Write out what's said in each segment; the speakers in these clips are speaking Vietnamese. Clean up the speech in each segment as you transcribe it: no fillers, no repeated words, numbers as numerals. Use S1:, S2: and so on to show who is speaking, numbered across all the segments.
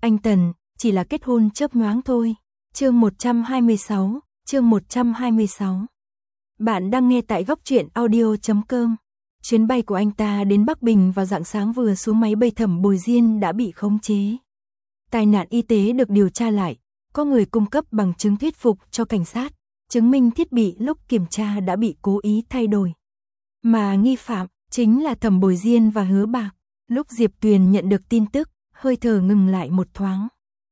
S1: anh Tần, chỉ là kết hôn chớp nhoáng thôi. Chương 126, chương 126. Bạn đang nghe tại góc truyện audio.com. Chuyến bay của anh ta đến Bắc Bình vào rạng sáng vừa xuống máy bay Thẩm Bồi Diên đã bị khống chế. Tai nạn y tế được điều tra lại, có người cung cấp bằng chứng thuyết phục cho cảnh sát, chứng minh thiết bị lúc kiểm tra đã bị cố ý thay đổi. Mà nghi phạm chính là Thẩm Bồi Diên và Hứa Bạc. Lúc Diệp Tuyền nhận được tin tức, hơi thở ngừng lại một thoáng.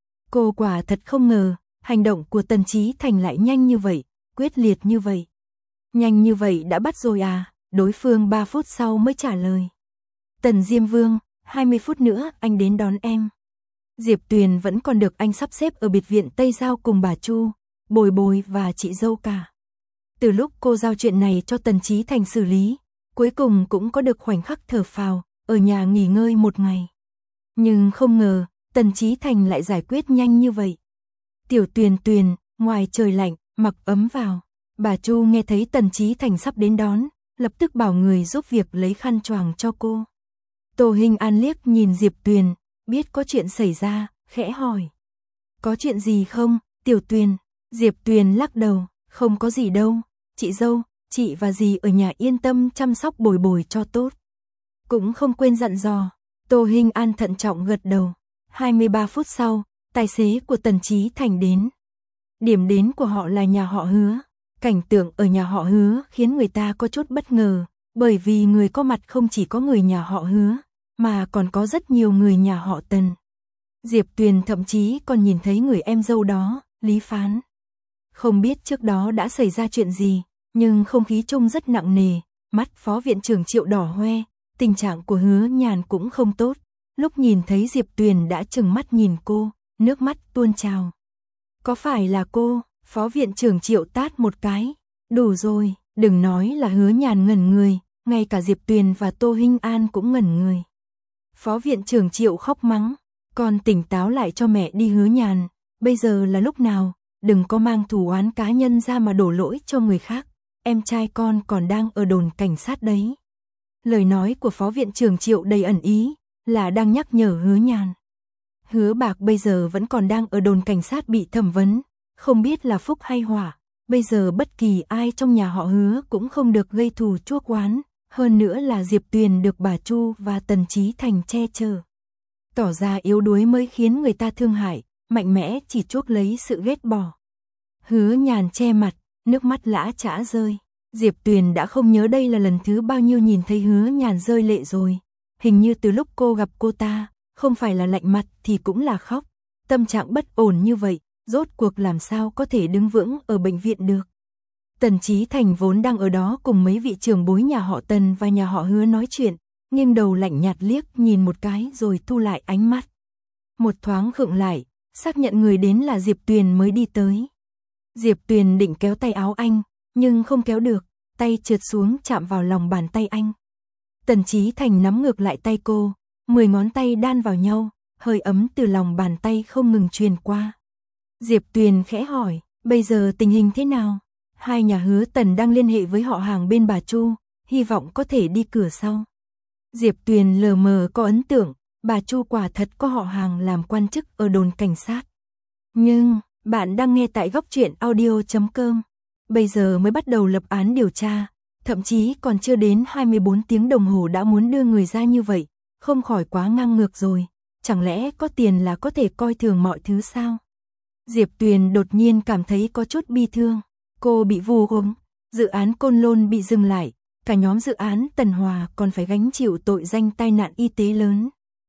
S1: Cô quả thật không ngờ, hành động của Tần Chí Thành lại nhanh như vậy, quyết liệt như vậy. Nhanh như vậy đã bắt rồi à? Đối phương 3 phút sau mới trả lời. Tần Diêm Vương, 20 phút nữa anh đến đón em. Diệp Tuyền vẫn còn được anh sắp xếp ở biệt viện Tây Giao cùng bà Chu, Bồi Bồi và chị dâu cả. Từ lúc cô giao chuyện này cho Tần Chí Thành xử lý, cuối cùng cũng có được khoảnh khắc thở phào, ở nhà nghỉ ngơi một ngày. Nhưng không ngờ, Tần Chí Thành lại giải quyết nhanh như vậy. Tiểu Tuyền Tuyền, ngoài trời lạnh, mặc ấm vào. Bà Chu nghe thấy Tần Chí Thành sắp đến đón, lập tức bảo người giúp việc lấy khăn choàng cho cô. Tô Hinh An liếc nhìn Diệp Tuyền, biết có chuyện xảy ra, khẽ hỏi. Có chuyện gì không, Tiểu Tuyền? Diệp Tuyền lắc đầu, không có gì đâu, chị dâu, chị và dì ở nhà yên tâm chăm sóc Bồi Bồi cho tốt. Cũng không quên dặn dò. Tô Hinh An thận trọng gật đầu. 23 phút sau, tài xế của Tần Chí Thành đến. Điểm đến của họ là nhà họ Hứa. Cảnh tượng ở nhà họ Hứa khiến người ta có chút bất ngờ, bởi vì người có mặt không chỉ có người nhà họ Hứa, mà còn có rất nhiều người nhà họ Tần. Diệp Tuyền thậm chí còn nhìn thấy người em dâu đó, Lý Phán. Không biết trước đó đã xảy ra chuyện gì, nhưng không khí chung rất nặng nề, mắt Phó Viện trưởng Triệu đỏ hoe, tình trạng của Hứa Nhàn cũng không tốt. Lúc nhìn thấy Diệp Tuyền đã trừng mắt nhìn cô, nước mắt tuôn trào. Có phải là cô? Phó Viện trưởng Triệu tát một cái. Đủ rồi, đừng nói là Hứa Nhàn ngẩn người, ngay cả Diệp Tuyền và Tô Hinh An cũng ngẩn người. Phó Viện trưởng Triệu khóc mắng, con tỉnh táo lại cho mẹ đi Hứa Nhàn, bây giờ là lúc nào, đừng có mang thù oán cá nhân ra mà đổ lỗi cho người khác, em trai con còn đang ở đồn cảnh sát đấy. Lời nói của Phó Viện trưởng Triệu đầy ẩn ý, là đang nhắc nhở Hứa Nhàn. Hứa Bạc bây giờ vẫn còn đang ở đồn cảnh sát bị thẩm vấn, không biết là phúc hay họa, bây giờ bất kỳ ai trong nhà họ Hứa cũng không được gây thù chuốc oán, hơn nữa là Diệp Tuyền được bà Chu và Tần Chí Thành che chở. Tỏ ra yếu đuối mới khiến người ta thương hại, mạnh mẽ chỉ chuốc lấy sự ghét bỏ. Hứa Nhàn che mặt, nước mắt lã chã rơi. Diệp Tuyền đã không nhớ đây là lần thứ bao nhiêu nhìn thấy Hứa Nhàn rơi lệ rồi. Hình như từ lúc cô gặp cô ta, không phải là lạnh mặt thì cũng là khóc. Tâm trạng bất ổn như vậy, rốt cuộc làm sao có thể đứng vững ở bệnh viện được. Tần Chí Thành vốn đang ở đó cùng mấy vị trưởng bối nhà họ Tần và nhà họ Hứa nói chuyện, nghiêng đầu lạnh nhạt liếc nhìn một cái rồi thu lại ánh mắt. Một thoáng khựng lại, xác nhận người đến là Diệp Tuyền mới đi tới. Diệp Tuyền định kéo tay áo anh, nhưng không kéo được, tay trượt xuống chạm vào lòng bàn tay anh. Tần Chí Thành nắm ngược lại tay cô, 10 ngón tay đan vào nhau, hơi ấm từ lòng bàn tay không ngừng truyền qua. Diệp Tuyền khẽ hỏi, bây giờ tình hình thế nào? Hai nhà Hứa Tần đang liên hệ với họ hàng bên bà Chu, hy vọng có thể đi cửa sau. Diệp Tuyền lờ mờ có ấn tượng, bà Chu quả thật có họ hàng làm quan chức ở đồn cảnh sát. Nhưng, bạn đang nghe tại góc truyện audio.com. Bây giờ mới bắt đầu lập án điều tra, thậm chí còn chưa đến 24 tiếng đồng hồ đã muốn đưa người ra như vậy, không khỏi quá ngang ngược rồi. Chẳng lẽ có tiền là có thể coi thường mọi thứ sao? Diệp Tuyền đột nhiên cảm thấy có chút bi thương. Cô bị vu khống, dự án Côn Lôn bị dừng lại, cả nhóm dự án Tần Hòa còn phải gánh chịu tội danh tai nạn y tế lớn.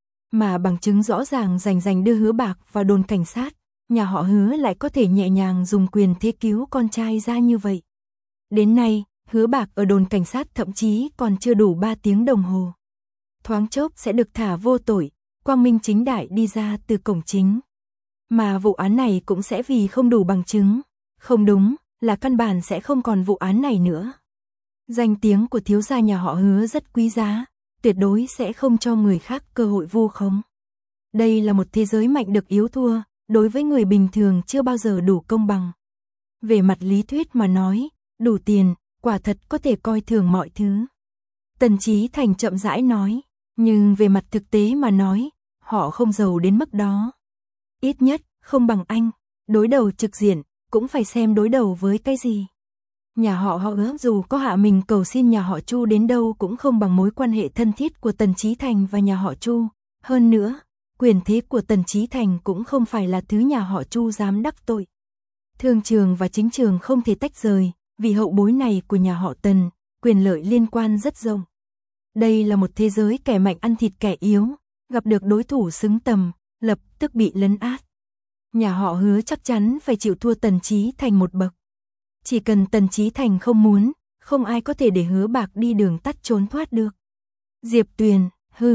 S1: Mà bằng chứng rõ ràng rành đưa Hứa Bạc vào đồn cảnh sát, nhà họ Hứa lại có thể nhẹ nhàng dùng quyền thế cứu con trai ra như vậy. Đến nay, Hứa Bạc ở đồn cảnh sát thậm chí còn chưa đủ 3 tiếng đồng hồ. Thoáng chốc sẽ được thả vô tội, quang minh chính đại đi ra từ cổng chính. Mà vụ án này cũng sẽ vì không đủ bằng chứng, không đúng, là căn bản sẽ không còn vụ án này nữa. Danh tiếng của thiếu gia nhà họ Hứa rất quý giá, tuyệt đối sẽ không cho người khác cơ hội vu khống. Đây là một thế giới mạnh được yếu thua, đối với người bình thường chưa bao giờ đủ công bằng. Về mặt lý thuyết mà nói, đủ tiền, quả thật có thể coi thường mọi thứ. Tần Chí Thành chậm rãi nói, nhưng về mặt thực tế mà nói, họ không giàu đến mức đó. Ít nhất, không bằng anh. Đối đầu trực diện, cũng phải xem đối đầu với cái gì. Nhà họ Hứa dù có hạ mình cầu xin nhà họ Chu đến đâu cũng không bằng mối quan hệ thân thiết của Tần Chí Thành và nhà họ Chu. Hơn nữa, quyền thế của Tần Chí Thành cũng không phải là thứ nhà họ Chu dám đắc tội. Thương trường và chính trường không thể tách rời, vì hậu bối này của nhà họ Tần, quyền lợi liên quan rất rộng. Đây là một thế giới kẻ mạnh ăn thịt kẻ yếu, gặp được đối thủ xứng tầm, lập tức bị lấn át. Nhà họ Hứa chắc chắn phải chịu thua Tần Chí Thành một bậc. Chỉ cần Tần Chí Thành không muốn, không ai có thể để Hứa Bạc đi đường tắt trốn thoát được. Diệp Tuyền,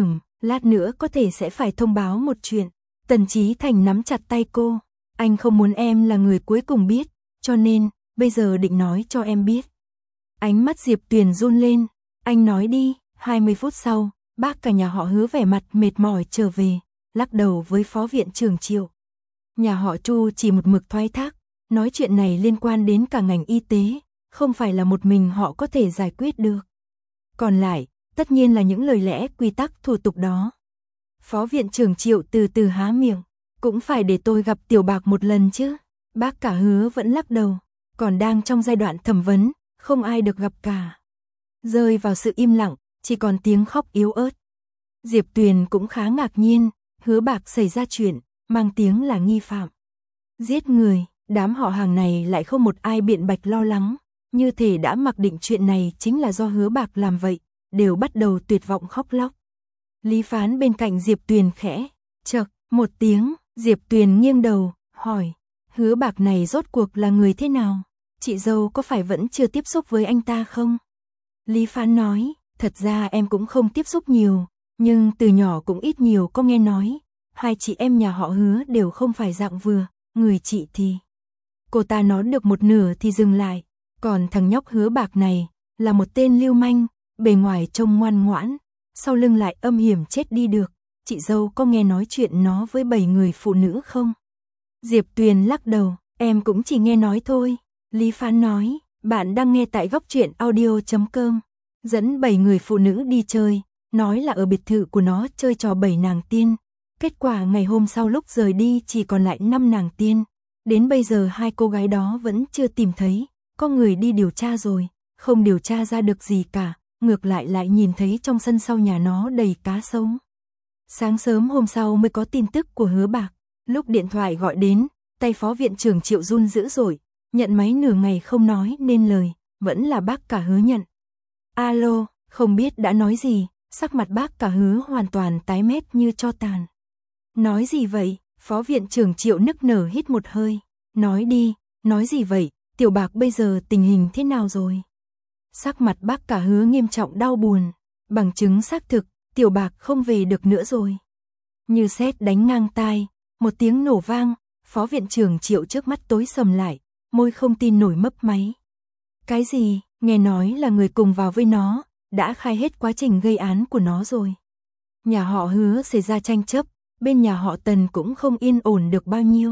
S1: lát nữa có thể sẽ phải thông báo một chuyện. Tần Chí Thành nắm chặt tay cô. Anh không muốn em là người cuối cùng biết, cho nên, bây giờ định nói cho em biết. Ánh mắt Diệp Tuyền run lên. Anh nói đi. 20 phút sau, bác cả nhà họ Hứa vẻ mặt mệt mỏi trở về, lắc đầu với phó viện trưởng Triệu. Nhà họ Chu chỉ một mực thoái thác, nói chuyện này liên quan đến cả ngành y tế, không phải là một mình họ có thể giải quyết được. Còn lại, tất nhiên là những lời lẽ quy tắc thủ tục đó. Phó viện trưởng Triệu từ từ há miệng, cũng phải để tôi gặp Tiểu Bạc một lần chứ. Bác cả Hứa vẫn lắc đầu, còn đang trong giai đoạn thẩm vấn, không ai được gặp cả. Rơi vào sự im lặng, chỉ còn tiếng khóc yếu ớt. Diệp Tuyền cũng khá ngạc nhiên, Hứa Bạc xảy ra chuyện, mang tiếng là nghi phạm. Giết người, đám họ hàng này lại không một ai biện bạch lo lắng, như thể đã mặc định chuyện này chính là do Hứa Bạc làm vậy, đều bắt đầu tuyệt vọng khóc lóc. Lý Phán bên cạnh Diệp Tuyền khẽ, chậc, một tiếng, Diệp Tuyền nghiêng đầu, hỏi, Hứa Bạc này rốt cuộc là người thế nào? Chị dâu có phải vẫn chưa tiếp xúc với anh ta không? Lý Phán nói, thật ra em cũng không tiếp xúc nhiều, nhưng từ nhỏ cũng ít nhiều có nghe nói, hai chị em nhà họ Hứa đều không phải dạng vừa, người chị thì. Cô ta nói được một nửa thì dừng lại, còn thằng nhóc Hứa Bạc này, là một tên lưu manh, bề ngoài trông ngoan ngoãn, sau lưng lại âm hiểm chết đi được, chị dâu có nghe nói chuyện nó với 7 người phụ nữ không? Diệp Tuyền lắc đầu, em cũng chỉ nghe nói thôi. Lý Phán nói, bạn đang nghe tại góc truyện audio.com, dẫn 7 người phụ nữ đi chơi, nói là ở biệt thự của nó chơi trò 7 nàng tiên. Kết quả ngày hôm sau lúc rời đi chỉ còn lại 5 nàng tiên. Đến bây giờ hai cô gái đó vẫn chưa tìm thấy, có người đi điều tra rồi, không điều tra ra được gì cả, ngược lại nhìn thấy trong sân sau nhà nó đầy cá sấu. Sáng sớm hôm sau mới có tin tức của Hứa Bạc, lúc điện thoại gọi đến, tay phó viện trưởng Triệu run dữ dội, nhận máy nửa ngày không nói nên lời, vẫn là bác cả Hứa nhận. Alo, không biết đã nói gì, sắc mặt bác cả Hứa hoàn toàn tái mét như tro tàn. Nói gì vậy? Phó viện trưởng Triệu nức nở hít một hơi. Nói đi, nói gì vậy? Tiểu Bạc bây giờ tình hình thế nào rồi? Sắc mặt bác cả Hứa nghiêm trọng đau buồn. Bằng chứng xác thực, Tiểu Bạc không về được nữa rồi. Như sét đánh ngang tai, một tiếng nổ vang, phó viện trưởng Triệu trước mắt tối sầm lại, môi không tin nổi mấp máy. Cái gì? Nghe nói là người cùng vào với nó, đã khai hết quá trình gây án của nó rồi. Nhà họ Hứa xảy ra tranh chấp, bên nhà họ Tần cũng không yên ổn được bao nhiêu.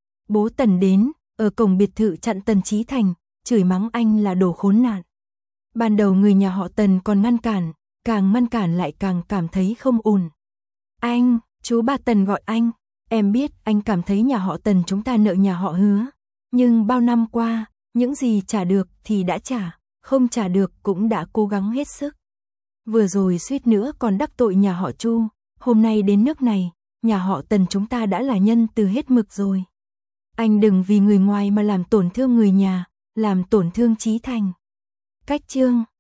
S1: Bố Tần đến, ở cổng biệt thự chặn Tần Chí Thành, chửi mắng anh là đồ khốn nạn. Ban đầu người nhà họ Tần còn ngăn cản, càng ngăn cản lại càng cảm thấy không ổn. Anh, chú ba Tần gọi anh, em biết anh cảm thấy nhà họ Tần chúng ta nợ nhà họ Hứa. Nhưng bao năm qua, những gì trả được thì đã trả, không trả được cũng đã cố gắng hết sức. Vừa rồi suýt nữa còn đắc tội nhà họ Chu, hôm nay đến nước này, nhà họ Tần chúng ta đã là nhân từ hết mực rồi. Anh đừng vì người ngoài mà làm tổn thương người nhà, làm tổn thương Chí Thành. Cách chương